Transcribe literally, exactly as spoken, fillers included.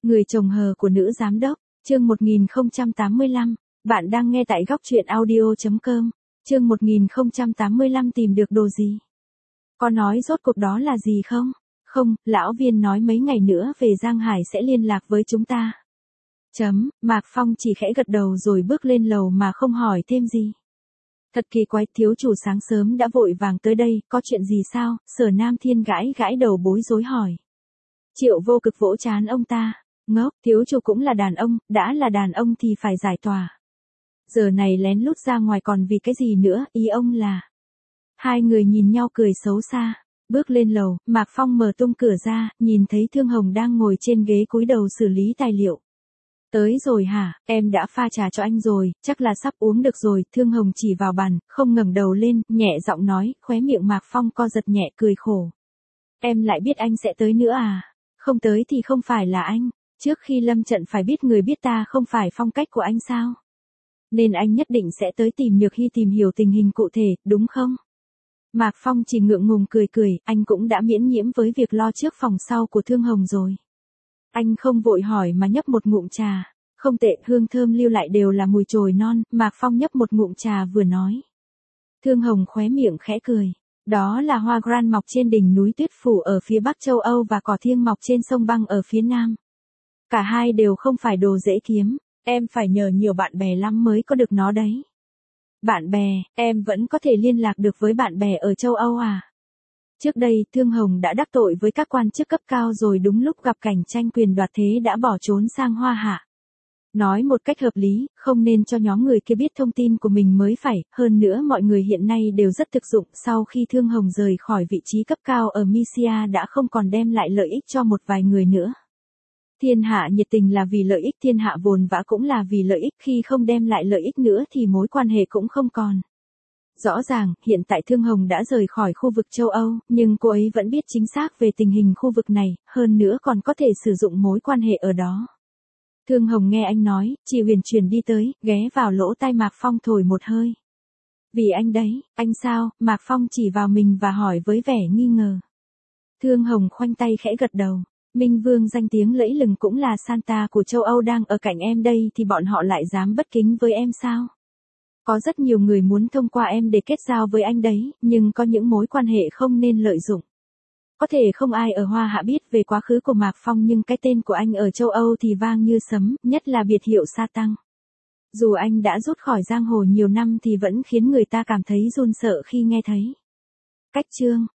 Người chồng hờ của nữ giám đốc, chương một nghìn không trăm tám mươi lăm, bạn đang nghe tại góc truyện audio chấm com, chương một nghìn không trăm tám mươi lăm tìm được đồ gì? Có nói rốt cuộc đó là gì không? Không, lão viên nói mấy ngày nữa về Giang Hải sẽ liên lạc với chúng ta. Chấm, Mạc Phong chỉ khẽ gật đầu rồi bước lên lầu mà không hỏi thêm gì. Thật kỳ quái, thiếu chủ sáng sớm đã vội vàng tới đây, có chuyện gì sao? Sở Nam Thiên gãi gãi đầu bối rối hỏi. Triệu Vô Cực vỗ trán ông ta. Ngốc, thiếu chủ cũng là đàn ông, đã là đàn ông thì phải giải tỏa. Giờ này lén lút ra ngoài còn vì cái gì nữa, ý ông là. Hai người nhìn nhau cười xấu xa. Bước lên lầu, Mạc Phong mở tung cửa ra, nhìn thấy Thương Hồng đang ngồi trên ghế cúi đầu xử lý tài liệu. Tới rồi hả, em đã pha trà cho anh rồi, chắc là sắp uống được rồi. Thương Hồng chỉ vào bàn, không ngẩng đầu lên, nhẹ giọng nói, khóe miệng Mạc Phong co giật nhẹ cười khổ. Em lại biết anh sẽ tới nữa à? Không tới thì không phải là anh. Trước khi lâm trận phải biết người biết ta không phải phong cách của anh sao? Nên anh nhất định sẽ tới tìm Nhược Hy tìm hiểu tình hình cụ thể, đúng không? Mạc Phong chỉ ngượng ngùng cười cười, anh cũng đã miễn nhiễm với việc lo trước phòng sau của Thương Hồng rồi. Anh không vội hỏi mà nhấp một ngụm trà. Không tệ, hương thơm lưu lại đều là mùi chồi non. Mạc Phong nhấp một ngụm trà vừa nói. Thương Hồng khóe miệng khẽ cười. Đó là hoa gran mọc trên đỉnh núi tuyết phủ ở phía bắc châu Âu và cỏ thiêng mọc trên sông băng ở phía nam. Cả hai đều không phải đồ dễ kiếm, em phải nhờ nhiều bạn bè lắm mới có được nó đấy. Bạn bè, em vẫn có thể liên lạc được với bạn bè ở châu Âu à? Trước đây, Thương Hồng đã đắc tội với các quan chức cấp cao rồi đúng lúc gặp cảnh tranh quyền đoạt thế đã bỏ trốn sang Hoa Hạ. Nói một cách hợp lý, không nên cho nhóm người kia biết thông tin của mình mới phải, hơn nữa mọi người hiện nay đều rất thực dụng, sau khi Thương Hồng rời khỏi vị trí cấp cao ở Misia đã không còn đem lại lợi ích cho một vài người nữa. Thiên hạ nhiệt tình là vì lợi ích, thiên hạ vồn vã cũng là vì lợi ích, khi không đem lại lợi ích nữa thì mối quan hệ cũng không còn. Rõ ràng, hiện tại Thương Hồng đã rời khỏi khu vực châu Âu, nhưng cô ấy vẫn biết chính xác về tình hình khu vực này, hơn nữa còn có thể sử dụng mối quan hệ ở đó. Thương Hồng nghe anh nói, chị huyền chuyển đi tới, ghé vào lỗ tai Mạc Phong thổi một hơi. Vì anh đấy, anh sao? Mạc Phong chỉ vào mình và hỏi với vẻ nghi ngờ. Thương Hồng khoanh tay khẽ gật đầu. Minh Vương danh tiếng lẫy lừng cũng là Santa của châu Âu đang ở cạnh em đây thì bọn họ lại dám bất kính với em sao? Có rất nhiều người muốn thông qua em để kết giao với anh đấy, nhưng có những mối quan hệ không nên lợi dụng. Có thể không ai ở Hoa Hạ biết về quá khứ của Mạc Phong nhưng cái tên của anh ở châu Âu thì vang như sấm, nhất là biệt hiệu Sa Tăng. Dù anh đã rút khỏi giang hồ nhiều năm thì vẫn khiến người ta cảm thấy run sợ khi nghe thấy. Cách chương